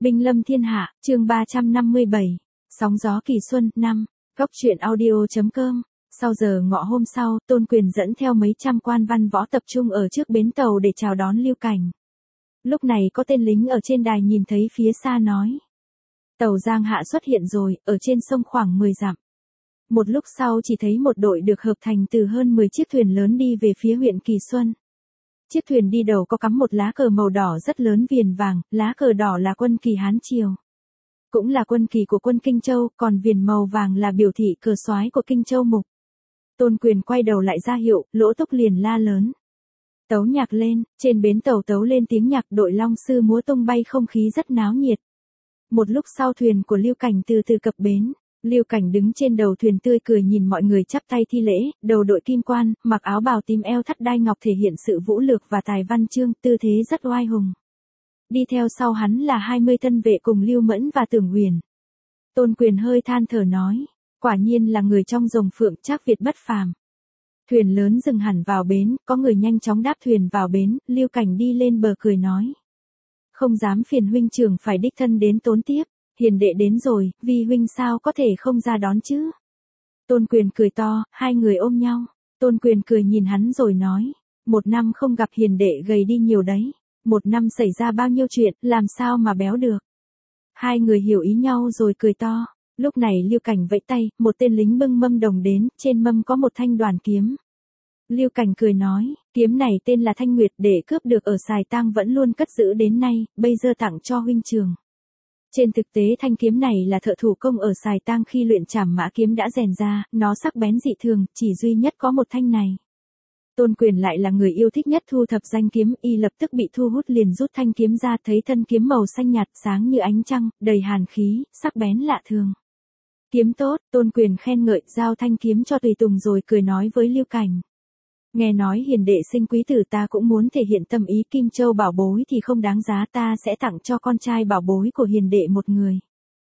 Binh lâm thiên hạ, chương 357. Sóng gió kỳ xuân, 5. Góc truyện audio.com. Sau giờ ngọ hôm sau, Tôn Quyền dẫn theo mấy trăm quan văn võ tập trung ở trước bến tàu để chào đón Lưu Cảnh. Lúc này có tên lính ở trên đài nhìn thấy phía xa nói. Tàu Giang Hạ xuất hiện rồi, ở trên sông khoảng 10 dặm. Một lúc sau chỉ thấy một đội được hợp thành từ hơn 10 chiếc thuyền lớn đi về phía huyện Kỳ Xuân. Chiếc thuyền đi đầu có cắm một lá cờ màu đỏ rất lớn viền vàng, lá cờ đỏ là quân kỳ Hán Triều. Cũng là quân kỳ của quân Kinh Châu, còn viền màu vàng là biểu thị cờ soái của Kinh Châu Mục. Tôn Quyền quay đầu lại ra hiệu, Lỗ Túc liền la lớn. Tấu nhạc lên, trên bến tàu tấu lên tiếng nhạc, đội long sư múa tung bay, không khí rất náo nhiệt. Một lúc sau thuyền của Lưu Cảnh từ từ cập bến. Lưu Cảnh đứng trên đầu thuyền tươi cười nhìn mọi người chắp tay thi lễ, đầu đội kim quan, mặc áo bào tím eo thắt đai ngọc thể hiện sự vũ lược và tài văn chương, tư thế rất oai hùng. Đi theo sau hắn là 20 thân vệ cùng Lưu Mẫn và Tưởng Huyền. Tôn Quyền hơi than thở nói, quả nhiên là người trong rồng phượng, Trác Việt bất phàm. Thuyền lớn dừng hẳn vào bến, có người nhanh chóng đáp thuyền vào bến, Lưu Cảnh đi lên bờ cười nói. Không dám phiền huynh trưởng phải đích thân đến tốn tiếp. Hiền đệ đến rồi, Vi huynh sao có thể không ra đón chứ? Tôn Quyền cười to, hai người ôm nhau. Tôn Quyền cười nhìn hắn rồi nói, một năm không gặp hiền đệ gầy đi nhiều đấy. Một năm xảy ra bao nhiêu chuyện, làm sao mà béo được? Hai người hiểu ý nhau rồi cười to. Lúc này Lưu Cảnh vẫy tay, một tên lính bưng mâm đồng đến, trên mâm có một thanh đoàn kiếm. Lưu Cảnh cười nói, kiếm này tên là Thanh Nguyệt, để cướp được ở Sài Tang vẫn luôn cất giữ đến nay, bây giờ tặng cho huynh trường. Trên thực tế thanh kiếm này là thợ thủ công ở Sài Tang khi luyện trảm mã kiếm đã rèn ra, nó sắc bén dị thường, chỉ duy nhất có một thanh này. Tôn Quyền lại là người yêu thích nhất thu thập danh kiếm, y lập tức bị thu hút liền rút thanh kiếm ra, thấy thân kiếm màu xanh nhạt sáng như ánh trăng, đầy hàn khí, sắc bén lạ thường. Kiếm tốt, Tôn Quyền khen ngợi, giao thanh kiếm cho tùy tùng rồi cười nói với Lưu Cảnh. Nghe nói hiền đệ sinh quý tử, ta cũng muốn thể hiện tâm ý, Kim Châu bảo bối thì không đáng giá, ta sẽ tặng cho con trai bảo bối của hiền đệ một người.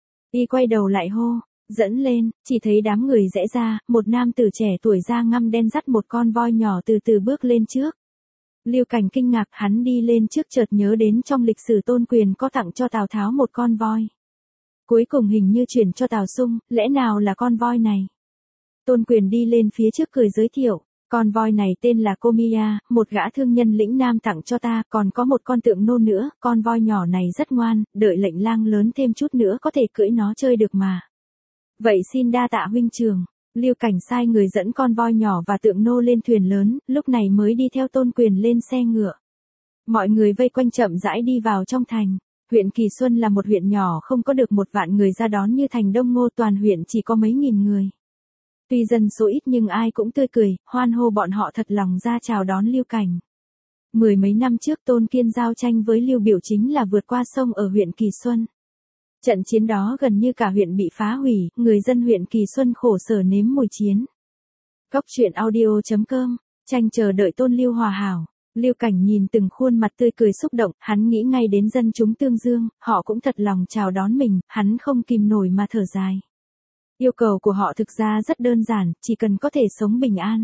Y quay đầu lại hô, dẫn lên, chỉ thấy đám người rẽ ra, một nam tử trẻ tuổi da ngăm đen dắt một con voi nhỏ từ từ bước lên trước. Lưu Cảnh kinh ngạc, hắn đi lên trước chợt nhớ đến trong lịch sử Tôn Quyền có tặng cho Tào Tháo một con voi. Cuối cùng hình như chuyển cho Tào Sung, lẽ nào là con voi này? Tôn Quyền đi lên phía trước cười giới thiệu. Con voi này tên là Comia, một gã thương nhân lĩnh Nam tặng cho ta, còn có một con tượng nô nữa, con voi nhỏ này rất ngoan, đợi lệnh lang lớn thêm chút nữa có thể cưỡi nó chơi được mà. Vậy xin đa tạ huynh trường. Lưu Cảnh sai người dẫn con voi nhỏ và tượng nô lên thuyền lớn, lúc này mới đi theo Tôn Quyền lên xe ngựa. Mọi người vây quanh chậm rãi đi vào trong thành. Huyện Kỳ Xuân là một huyện nhỏ không có được 1 vạn người ra đón như thành Đông Ngô, toàn huyện chỉ có mấy nghìn người. Tuy dân số ít nhưng ai cũng tươi cười, hoan hô, bọn họ thật lòng ra chào đón Lưu Cảnh. 10 mấy năm trước Tôn Kiên giao tranh với Lưu Biểu chính là vượt qua sông ở huyện Kỳ Xuân. Trận chiến đó gần như cả huyện bị phá hủy, người dân huyện Kỳ Xuân khổ sở nếm mùi chiến. Góc truyện audio.com, tranh chờ đợi Tôn Lưu hòa hảo. Lưu Cảnh nhìn từng khuôn mặt tươi cười xúc động, hắn nghĩ ngay đến dân chúng Tương Dương, họ cũng thật lòng chào đón mình, hắn không kìm nổi mà thở dài. Yêu cầu của họ thực ra rất đơn giản, chỉ cần có thể sống bình an.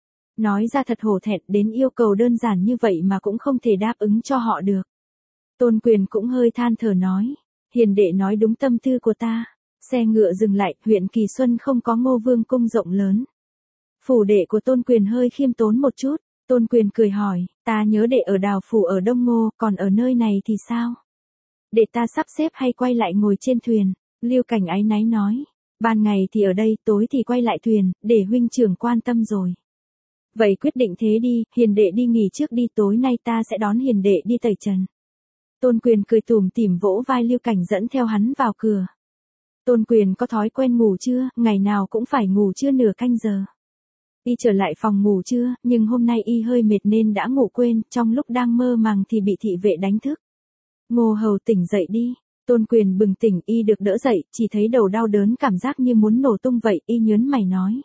Nói ra thật hổ thẹn, đến yêu cầu đơn giản như vậy mà cũng không thể đáp ứng cho họ được. Tôn Quyền cũng hơi than thở nói, hiền đệ nói đúng tâm tư của ta. Xe ngựa dừng lại, huyện Kỳ Xuân không có Ngô Vương cung rộng lớn. Phủ đệ của Tôn Quyền hơi khiêm tốn một chút. Tôn Quyền cười hỏi, ta nhớ đệ ở Đào phủ ở Đông Ngô, còn ở nơi này thì sao? Để ta sắp xếp hay quay lại ngồi trên thuyền? Lưu Cảnh áy náy nói. Ban ngày thì ở đây, tối thì quay lại thuyền, để huynh trưởng quan tâm rồi. Vậy quyết định thế đi, hiền đệ đi nghỉ trước đi, tối nay ta sẽ đón hiền đệ đi tẩy trần. Tôn Quyền cười tủm tỉm vỗ vai Lưu Cảnh dẫn theo hắn vào cửa. Tôn Quyền có thói quen ngủ trưa, ngày nào cũng phải ngủ trưa nửa canh giờ. Y trở lại phòng ngủ trưa, nhưng hôm nay y hơi mệt nên đã ngủ quên, trong lúc đang mơ màng thì bị thị vệ đánh thức. Ngô hầu tỉnh dậy đi. Tôn Quyền bừng tỉnh, y được đỡ dậy, chỉ thấy đầu đau đớn cảm giác như muốn nổ tung vậy, y nhớn mày nói.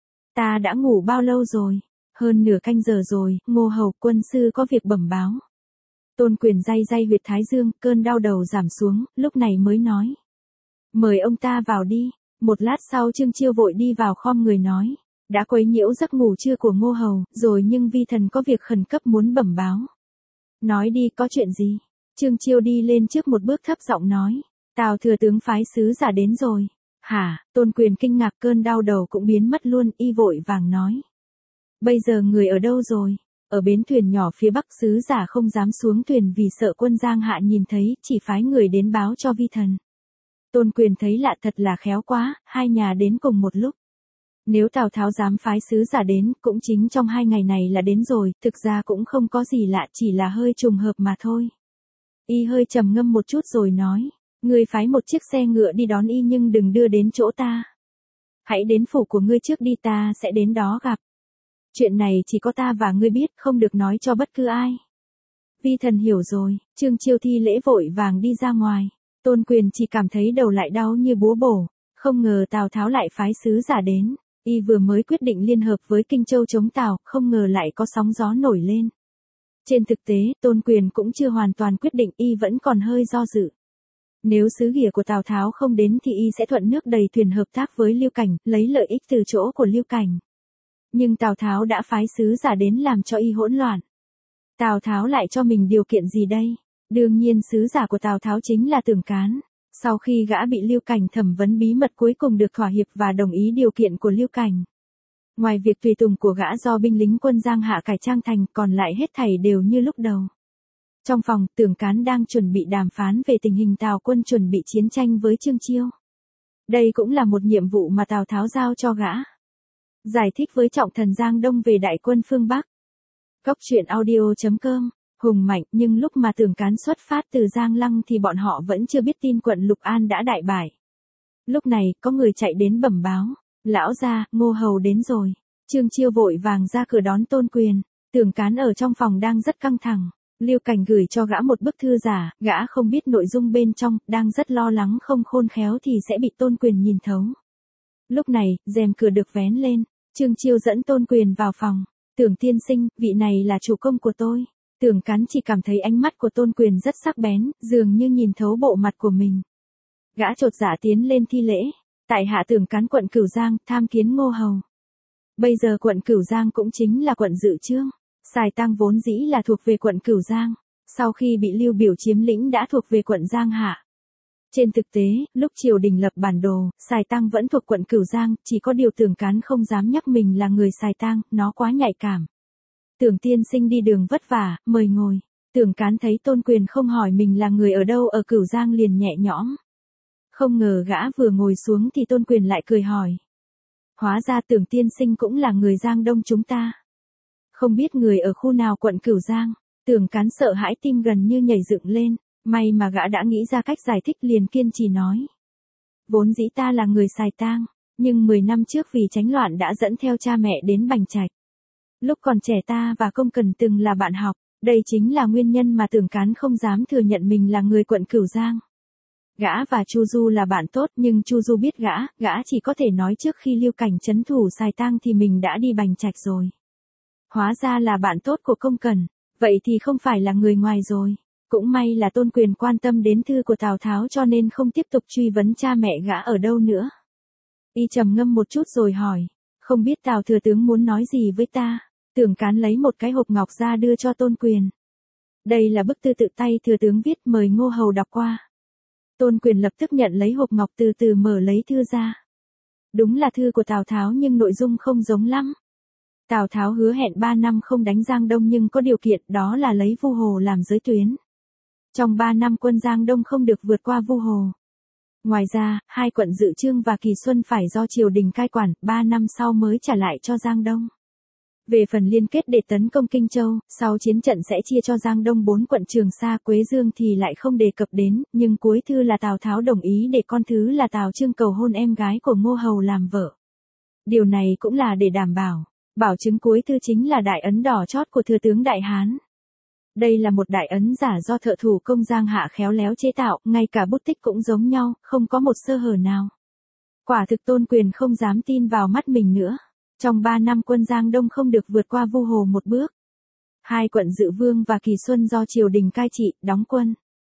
Ta đã ngủ bao lâu rồi? Hơn nửa canh giờ rồi, Ngô hầu, quân sư có việc bẩm báo. Tôn Quyền day day huyệt thái dương, cơn đau đầu giảm xuống, lúc này mới nói. Mời ông ta vào đi. Một lát sau Trương Chiêu vội đi vào khom người nói. Đã quấy nhiễu giấc ngủ trưa của Ngô hầu, rồi nhưng vi thần có việc khẩn cấp muốn bẩm báo. Nói đi, có chuyện gì? Trương Chiêu đi lên trước một bước thấp giọng nói. Tào thừa tướng phái sứ giả đến rồi. Hả? Tôn Quyền kinh ngạc, cơn đau đầu cũng biến mất luôn, y vội vàng nói. Bây giờ người ở đâu rồi? Ở bến thuyền nhỏ phía bắc, sứ giả không dám xuống thuyền vì sợ quân Giang Hạ nhìn thấy, chỉ phái người đến báo cho vi thần. Tôn Quyền thấy lạ thật là khéo quá, hai nhà đến cùng một lúc. Nếu Tào Tháo dám phái sứ giả đến, cũng chính trong 2 ngày này là đến rồi, thực ra cũng không có gì lạ, chỉ là hơi trùng hợp mà thôi. Y hơi trầm ngâm một chút rồi nói, ngươi phái một chiếc xe ngựa đi đón y nhưng đừng đưa đến chỗ ta. Hãy đến phủ của ngươi trước đi, ta sẽ đến đó gặp. Chuyện này chỉ có ta và ngươi biết, không được nói cho bất cứ ai. Vi thần hiểu rồi. Trương Chiêu thi lễ vội vàng đi ra ngoài. Tôn Quyền chỉ cảm thấy đầu lại đau như búa bổ, không ngờ Tào Tháo lại phái sứ giả đến. Y vừa mới quyết định liên hợp với Kinh Châu chống Tào, không ngờ lại có sóng gió nổi lên. Trên thực tế, Tôn Quyền cũng chưa hoàn toàn quyết định, y vẫn còn hơi do dự. Nếu sứ ghìa của Tào Tháo không đến thì y sẽ thuận nước đầy thuyền hợp tác với Lưu Cảnh, lấy lợi ích từ chỗ của Lưu Cảnh. Nhưng Tào Tháo đã phái sứ giả đến làm cho y hỗn loạn. Tào Tháo lại cho mình điều kiện gì đây? Đương nhiên sứ giả của Tào Tháo chính là Tưởng Cán. Sau khi gã bị Lưu Cảnh thẩm vấn bí mật cuối cùng được thỏa hiệp và đồng ý điều kiện của Lưu Cảnh. Ngoài việc tùy tùng của gã do binh lính quân Giang Hạ cải trang thành, còn lại hết thảy đều như lúc đầu. Trong phòng, Tưởng Cán đang chuẩn bị đàm phán về tình hình Tào quân chuẩn bị chiến tranh với Trương Chiêu. Đây cũng là một nhiệm vụ mà Tào Tháo giao cho gã. Giải thích với trọng thần Giang Đông về đại quân phương Bắc. Cốc truyện audio.com. Hùng mạnh, nhưng lúc mà Tưởng Cán xuất phát từ Giang Lăng thì bọn họ vẫn chưa biết tin quận Lục An đã đại bại. Lúc này, có người chạy đến bẩm báo. Lão gia, Ngô Hầu đến rồi. Trương Chiêu vội vàng ra cửa đón Tôn Quyền. Tưởng Cán ở trong phòng đang rất căng thẳng. Lưu Cảnh gửi cho gã một bức thư giả, gã không biết nội dung bên trong, đang rất lo lắng không khôn khéo thì sẽ bị Tôn Quyền nhìn thấu. Lúc này, rèm cửa được vén lên. Trương Chiêu dẫn Tôn Quyền vào phòng. Tưởng tiên sinh, vị này là chủ công của tôi. Tưởng Cán chỉ cảm thấy ánh mắt của Tôn Quyền rất sắc bén, dường như nhìn thấu bộ mặt của mình. Gã chột dạ tiến lên thi lễ. Tại hạ Tưởng Cán quận Cửu Giang, tham kiến Ngô Hầu. Bây giờ quận Cửu Giang cũng chính là quận Dự Chương. Sài Tăng vốn dĩ là thuộc về quận Cửu Giang. Sau khi bị Lưu Biểu chiếm lĩnh đã thuộc về quận Giang Hạ. Trên thực tế, lúc triều đình lập bản đồ, Sài Tăng vẫn thuộc quận Cửu Giang, chỉ có điều Tưởng Cán không dám nhắc mình là người Sài Tăng, nó quá nhạy cảm. Tưởng tiên sinh đi đường vất vả, mời ngồi. Tưởng Cán thấy Tôn Quyền không hỏi mình là người ở đâu ở Cửu Giang liền nhẹ nhõm. Không ngờ gã vừa ngồi xuống thì Tôn Quyền lại cười hỏi. Hóa ra Tưởng tiên sinh cũng là người Giang Đông chúng ta. Không biết người ở khu nào quận Cửu Giang. Tưởng Cán sợ hãi, tim gần như nhảy dựng lên. May mà gã đã nghĩ ra cách giải thích, liền kiên trì nói. Vốn dĩ ta là người Sài Tang, nhưng 10 năm trước vì tránh loạn đã dẫn theo cha mẹ đến Bành Trạch. Lúc còn trẻ ta và Công Cần từng là bạn học, đây chính là nguyên nhân mà Tưởng Cán không dám thừa nhận mình là người quận Cửu Giang. Gã và Chu Du là bạn tốt, nhưng Chu Du biết gã chỉ có thể nói trước khi Lưu Cảnh trấn thủ Sài Tang thì mình đã đi Bành Trạch rồi. Hóa ra là bạn tốt của Công Cần, vậy thì không phải là người ngoài rồi. Cũng may là Tôn Quyền quan tâm đến thư của Tào Tháo cho nên không tiếp tục truy vấn cha mẹ gã ở đâu nữa. Y trầm ngâm một chút rồi hỏi, không biết Tào thừa tướng muốn nói gì với ta. Tưởng Cán lấy một cái hộp ngọc ra đưa cho Tôn Quyền. Đây là bức thư tự tay thừa tướng viết, mời Ngô Hầu đọc qua. Tôn Quyền lập tức nhận lấy hộp ngọc, từ từ mở lấy thư ra. Đúng là thư của Tào Tháo nhưng nội dung không giống lắm. Tào Tháo hứa hẹn 3 năm không đánh Giang Đông nhưng có điều kiện, đó là lấy Vu Hồ làm giới tuyến. Trong 3 năm quân Giang Đông không được vượt qua Vu Hồ. Ngoài ra, 2 quận Dự Chương và Kỳ Xuân phải do triều đình cai quản, 3 năm sau mới trả lại cho Giang Đông. Về phần liên kết để tấn công Kinh Châu, sau chiến trận sẽ chia cho Giang Đông 4 quận Trường Sa, Quế Dương thì lại không đề cập đến, nhưng cuối thư là Tào Tháo đồng ý để con thứ là Tào Chương cầu hôn em gái của Ngô Hầu làm vợ. Điều này cũng là để đảm bảo. Bảo chứng cuối thư chính là đại ấn đỏ chót của thừa tướng Đại Hán. Đây là một đại ấn giả do thợ thủ công Giang Hạ khéo léo chế tạo, ngay cả bút tích cũng giống nhau, không có một sơ hở nào. Quả thực Tôn Quyền không dám tin vào mắt mình nữa. Trong 3 năm quân Giang Đông không được vượt qua Vu Hồ một bước. 2 quận Dự Vương và Kỳ Xuân do triều đình cai trị, đóng quân.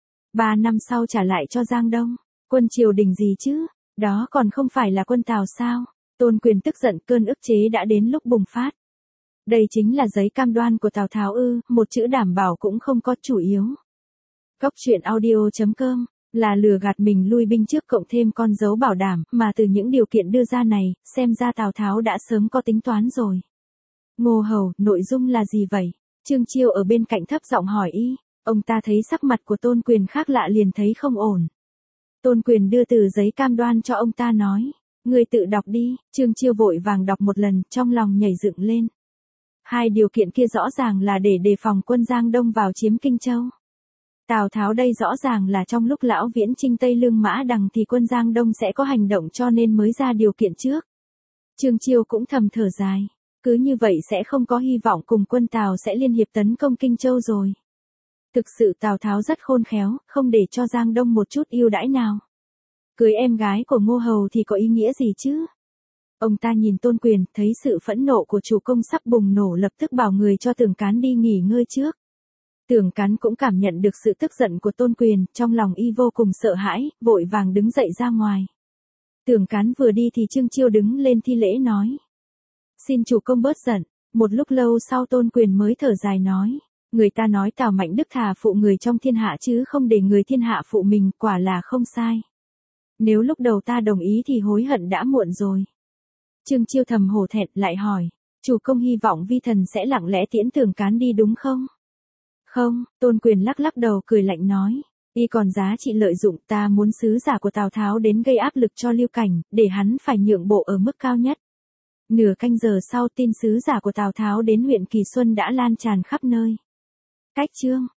3 năm sau trả lại cho Giang Đông. Quân triều đình gì chứ? Đó còn không phải là quân Tào sao? Tôn Quyền tức giận, cơn ức chế đã đến lúc bùng phát. Đây chính là giấy cam đoan của Tào Tháo ư? Một chữ đảm bảo cũng không có, chủ yếu. Cóc truyện audio.com là lừa gạt mình lui binh trước cộng thêm con dấu bảo đảm, mà từ những điều kiện đưa ra này, xem ra Tào Tháo đã sớm có tính toán rồi. Ngô Hầu, nội dung là gì vậy? Trương Chiêu ở bên cạnh thấp giọng hỏi y. Ông ta thấy sắc mặt của Tôn Quyền khác lạ liền thấy không ổn. Tôn Quyền đưa tờ giấy cam đoan cho ông ta nói. Người tự đọc đi. Trương Chiêu vội vàng đọc một lần, trong lòng nhảy dựng lên. Hai điều kiện kia rõ ràng là để đề phòng quân Giang Đông vào chiếm Kinh Châu. Tào Tháo đây rõ ràng là trong lúc Lão Viễn chinh Tây Lương Mã Đằng thì quân Giang Đông sẽ có hành động cho nên mới ra điều kiện trước. Trương Chiêu cũng thầm thở dài. Cứ như vậy sẽ không có hy vọng cùng quân Tào sẽ liên hiệp tấn công Kinh Châu rồi. Thực sự Tào Tháo rất khôn khéo, không để cho Giang Đông một chút ưu đãi nào. Cưới em gái của Ngô Hầu thì có ý nghĩa gì chứ? Ông ta nhìn Tôn Quyền, thấy sự phẫn nộ của chủ công sắp bùng nổ lập tức bảo người cho Tưởng Cán đi nghỉ ngơi trước. Tưởng Cán cũng cảm nhận được sự tức giận của Tôn Quyền, trong lòng y vô cùng sợ hãi, vội vàng đứng dậy ra ngoài. Tưởng Cán vừa đi thì Trương Chiêu đứng lên thi lễ nói. Xin chủ công bớt giận. Một lúc lâu sau Tôn Quyền mới thở dài nói. Người ta nói Tào Mạnh Đức thà phụ người trong thiên hạ chứ không để người thiên hạ phụ mình, quả là không sai. Nếu lúc đầu ta đồng ý thì hối hận đã muộn rồi. Trương Chiêu thầm hổ thẹn lại hỏi. Chủ công hy vọng vi thần sẽ lặng lẽ tiễn Tưởng Cán đi đúng không? Không, Tôn Quyền lắc lắc đầu cười lạnh nói. Y còn giá trị lợi dụng, ta muốn sứ giả của Tào Tháo đến gây áp lực cho Lưu Cảnh, để hắn phải nhượng bộ ở mức cao nhất. Nửa canh giờ sau tin sứ giả của Tào Tháo đến huyện Kỳ Xuân đã lan tràn khắp nơi. Cách chương